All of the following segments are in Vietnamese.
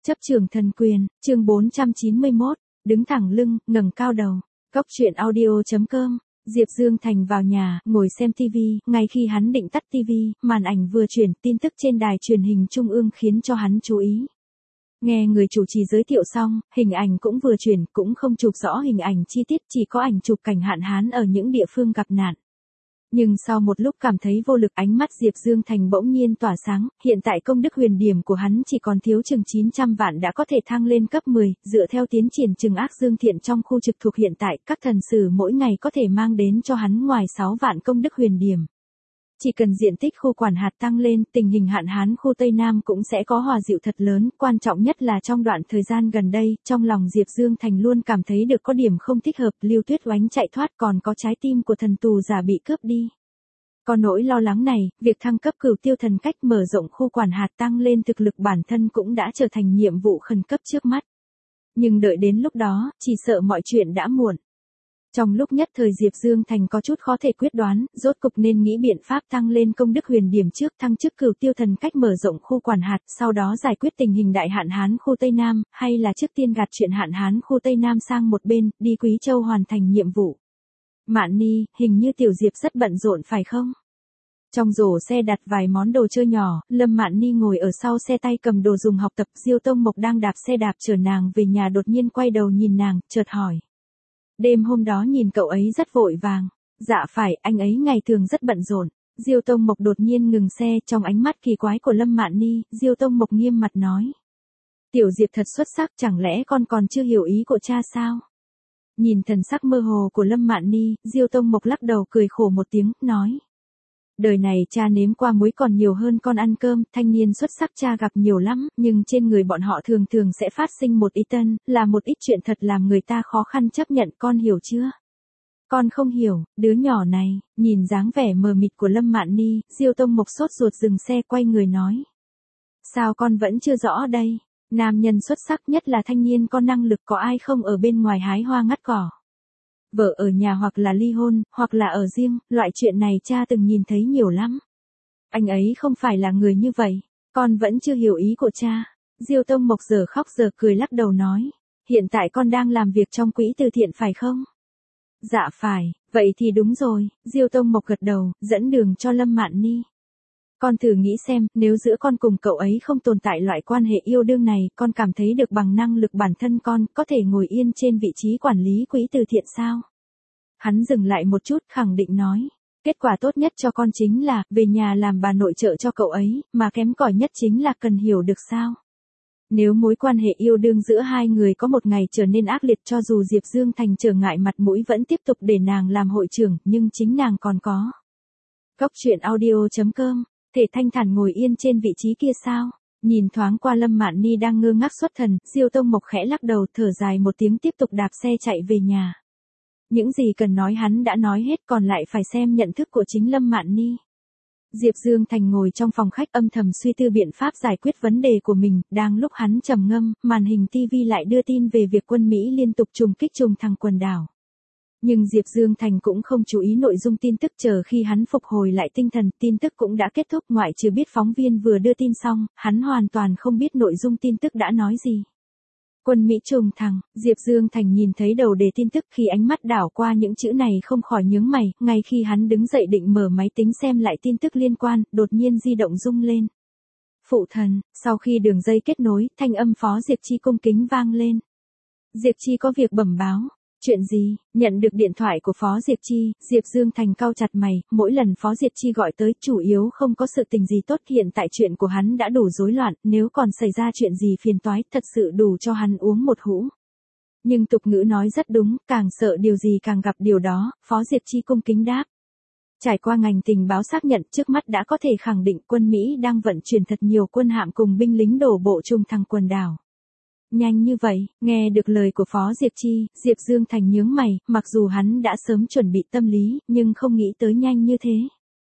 Chấp trường thần quyền, chương 491, đứng thẳng lưng, ngẩng cao đầu. Cóc truyện audio.com. Diệp Dương Thành vào nhà, ngồi xem TV, ngay khi hắn định tắt TV, màn ảnh vừa chuyển, tin tức trên đài truyền hình trung ương khiến cho hắn chú ý. Nghe người chủ trì giới thiệu xong, hình ảnh cũng vừa chuyển, cũng không chụp rõ hình ảnh chi tiết, chỉ có ảnh chụp cảnh hạn hán ở những địa phương gặp nạn. Nhưng sau một lúc cảm thấy vô lực, ánh mắt Diệp Dương Thành bỗng nhiên tỏa sáng, hiện tại công đức huyền điểm của hắn chỉ còn thiếu chừng 900 vạn đã có thể thăng lên cấp 10, dựa theo tiến triển trừng ác dương thiện trong khu trực thuộc hiện tại, các thần sử mỗi ngày có thể mang đến cho hắn ngoài 6 vạn công đức huyền điểm. Chỉ cần diện tích khu quản hạt tăng lên, tình hình hạn hán khu Tây Nam cũng sẽ có hòa dịu thật lớn, quan trọng nhất là trong đoạn thời gian gần đây, trong lòng Diệp Dương Thành luôn cảm thấy được có điểm không thích hợp, Lưu Tuyết Oánh chạy thoát còn có trái tim của thần tù giả bị cướp đi. Có nỗi lo lắng này, việc thăng cấp Cửu Tiêu Thần Cách mở rộng khu quản hạt tăng lên thực lực bản thân cũng đã trở thành nhiệm vụ khẩn cấp trước mắt. Nhưng đợi đến lúc đó, chỉ sợ mọi chuyện đã muộn. Trong lúc nhất thời Diệp Dương Thành có chút khó thể quyết đoán, rốt cục nên nghĩ biện pháp tăng lên công đức huyền điểm trước thăng chức Cửu Tiêu Thần Cách mở rộng khu quản hạt, sau đó giải quyết tình hình đại hạn hán khu Tây Nam, hay là trước tiên gạt chuyện hạn hán khu Tây Nam sang một bên, đi Quý Châu hoàn thành nhiệm vụ. Mạn Ni, hình như Tiểu Diệp rất bận rộn phải không? Trong rổ xe đặt vài món đồ chơi nhỏ, Lâm Mạn Ni ngồi ở sau xe tay cầm đồ dùng học tập, Diêu Tông Mộc đang đạp xe đạp chở nàng về nhà đột nhiên quay đầu nhìn nàng, chợt hỏi. Đêm hôm đó nhìn cậu ấy rất vội vàng. Dạ phải, anh ấy ngày thường rất bận rộn. Diêu Tông Mộc đột nhiên ngừng xe, trong ánh mắt kỳ quái của Lâm Mạn Ni, Diêu Tông Mộc nghiêm mặt nói. Tiểu Diệp thật xuất sắc, chẳng lẽ con còn chưa hiểu ý của cha sao? Nhìn thần sắc mơ hồ của Lâm Mạn Ni, Diêu Tông Mộc lắc đầu cười khổ một tiếng, nói. Đời này cha nếm qua muối còn nhiều hơn con ăn cơm, thanh niên xuất sắc cha gặp nhiều lắm, nhưng trên người bọn họ thường thường sẽ phát sinh một ít là một ít chuyện thật làm người ta khó khăn chấp nhận, con hiểu chưa? Con không hiểu, đứa nhỏ này, nhìn dáng vẻ mờ mịt của Lâm Mạn Ni, Diêu Tông Mộc sốt ruột dừng xe quay người nói. Sao con vẫn chưa rõ đây? Nam nhân xuất sắc nhất là thanh niên có năng lực, có ai không ở bên ngoài hái hoa ngắt cỏ. Vợ ở nhà hoặc là ly hôn, hoặc là ở riêng, loại chuyện này cha từng nhìn thấy nhiều lắm. Anh ấy không phải là người như vậy, con vẫn chưa hiểu ý của cha. Diêu Tông Mộc giờ khóc giờ cười lắc đầu nói, hiện tại con đang làm việc trong quỹ từ thiện phải không? Dạ phải, vậy thì đúng rồi, Diêu Tông Mộc gật đầu, dẫn đường cho Lâm Mạn Ni. Con thử nghĩ xem, nếu giữa con cùng cậu ấy không tồn tại loại quan hệ yêu đương này, con cảm thấy được bằng năng lực bản thân con, có thể ngồi yên trên vị trí quản lý quỹ từ thiện sao? Hắn dừng lại một chút, khẳng định nói. Kết quả tốt nhất cho con chính là, về nhà làm bà nội trợ cho cậu ấy, mà kém cỏi nhất chính là cần hiểu được sao? Nếu mối quan hệ yêu đương giữa hai người có một ngày trở nên ác liệt, cho dù Diệp Dương Thành trở ngại mặt mũi vẫn tiếp tục để nàng làm hội trưởng, nhưng chính nàng còn có. Cóc truyện audio.com. Thể thanh thản ngồi yên trên vị trí kia sao? Nhìn thoáng qua Lâm Mạn Ni đang ngơ ngác xuất thần, Diêu Tông Mộc khẽ lắc đầu thở dài một tiếng tiếp tục đạp xe chạy về nhà. Những gì cần nói hắn đã nói hết, còn lại phải xem nhận thức của chính Lâm Mạn Ni. Diệp Dương Thành ngồi trong phòng khách âm thầm suy tư biện pháp giải quyết vấn đề của mình, đang lúc hắn trầm ngâm, màn hình TV lại đưa tin về việc quân Mỹ liên tục trùng kích trùng thẳng quần đảo. Nhưng Diệp Dương Thành cũng không chú ý nội dung tin tức, chờ khi hắn phục hồi lại tinh thần, tin tức cũng đã kết thúc, ngoại trừ biết phóng viên vừa đưa tin xong, hắn hoàn toàn không biết nội dung tin tức đã nói gì. Quân Mỹ trùng thẳng, Diệp Dương Thành nhìn thấy đầu đề tin tức, khi ánh mắt đảo qua những chữ này không khỏi nhướng mày, ngay khi hắn đứng dậy định mở máy tính xem lại tin tức liên quan, đột nhiên di động rung lên. Phụ thần, sau khi đường dây kết nối, thanh âm Phó Diệp Chi cung kính vang lên. Diệp Chi có việc bẩm báo. Chuyện gì? Nhận được điện thoại của Phó Diệp Chi, Diệp Dương Thành cau chặt mày, mỗi lần Phó Diệp Chi gọi tới, chủ yếu không có sự tình gì tốt, hiện tại chuyện của hắn đã đủ rối loạn, nếu còn xảy ra chuyện gì phiền toái, thật sự đủ cho hắn uống một hũ. Nhưng tục ngữ nói rất đúng, càng sợ điều gì càng gặp điều đó, Phó Diệp Chi cung kính đáp. Trải qua ngành tình báo xác nhận, trước mắt đã có thể khẳng định quân Mỹ đang vận chuyển thật nhiều quân hạm cùng binh lính đổ bộ trùng thẳng quần đảo. Nhanh như vậy, nghe được lời của Phó Diệp Chi, Diệp Dương Thành nhướng mày, mặc dù hắn đã sớm chuẩn bị tâm lý, nhưng không nghĩ tới nhanh như thế.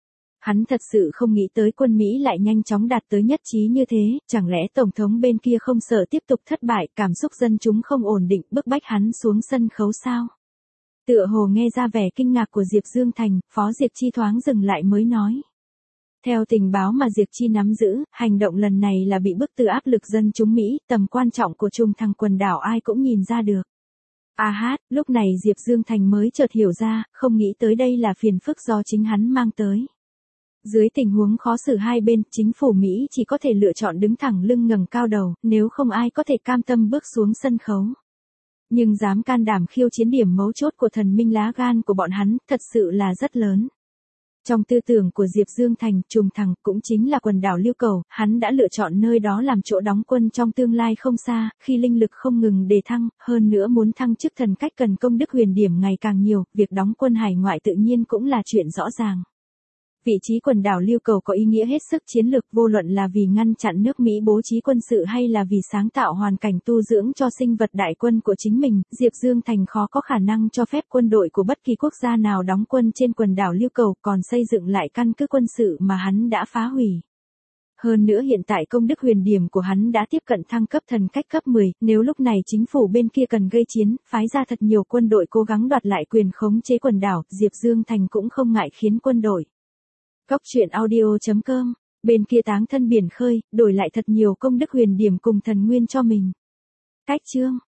Hắn thật sự không nghĩ tới quân Mỹ lại nhanh chóng đạt tới nhất trí như thế, chẳng lẽ Tổng thống bên kia không sợ tiếp tục thất bại, cảm xúc dân chúng không ổn định, bức bách hắn xuống sân khấu sao? Tựa hồ nghe ra vẻ kinh ngạc của Diệp Dương Thành, Phó Diệp Chi thoáng dừng lại mới nói. Theo tình báo mà Diệp Chi nắm giữ, hành động lần này là bị bức từ áp lực dân chúng Mỹ, tầm quan trọng của Trung Thăng quần đảo ai cũng nhìn ra được. Lúc này Diệp Dương Thành mới chợt hiểu ra, không nghĩ tới đây là phiền phức do chính hắn mang tới. Dưới tình huống khó xử hai bên, chính phủ Mỹ chỉ có thể lựa chọn đứng thẳng lưng ngẩng cao đầu, nếu không ai có thể cam tâm bước xuống sân khấu. Nhưng dám can đảm khiêu chiến điểm mấu chốt của thần minh, lá gan của bọn hắn, thật sự là rất lớn. Trong tư tưởng của Diệp Dương Thành, Trùng Thẳng cũng chính là quần đảo Lưu Cầu, hắn đã lựa chọn nơi đó làm chỗ đóng quân trong tương lai không xa, khi linh lực không ngừng đề thăng, hơn nữa muốn thăng chức thần cách cần công đức huyền điểm ngày càng nhiều, việc đóng quân hải ngoại tự nhiên cũng là chuyện rõ ràng. Vị trí quần đảo Lưu Cầu có ý nghĩa hết sức chiến lược, vô luận là vì ngăn chặn nước Mỹ bố trí quân sự hay là vì sáng tạo hoàn cảnh tu dưỡng cho sinh vật đại quân của chính mình, Diệp Dương Thành khó có khả năng cho phép quân đội của bất kỳ quốc gia nào đóng quân trên quần đảo Lưu Cầu, còn xây dựng lại căn cứ quân sự mà hắn đã phá hủy. Hơn nữa hiện tại công đức huyền điểm của hắn đã tiếp cận thăng cấp thần cách cấp 10, nếu lúc này chính phủ bên kia cần gây chiến, phái ra thật nhiều quân đội cố gắng đoạt lại quyền khống chế quần đảo, Diệp Dương Thành cũng không ngại khiến quân đội. Góc truyện audio.com, bên kia táng thân biển khơi, đổi lại thật nhiều công đức huyền điểm cùng thần nguyên cho mình. Cách chương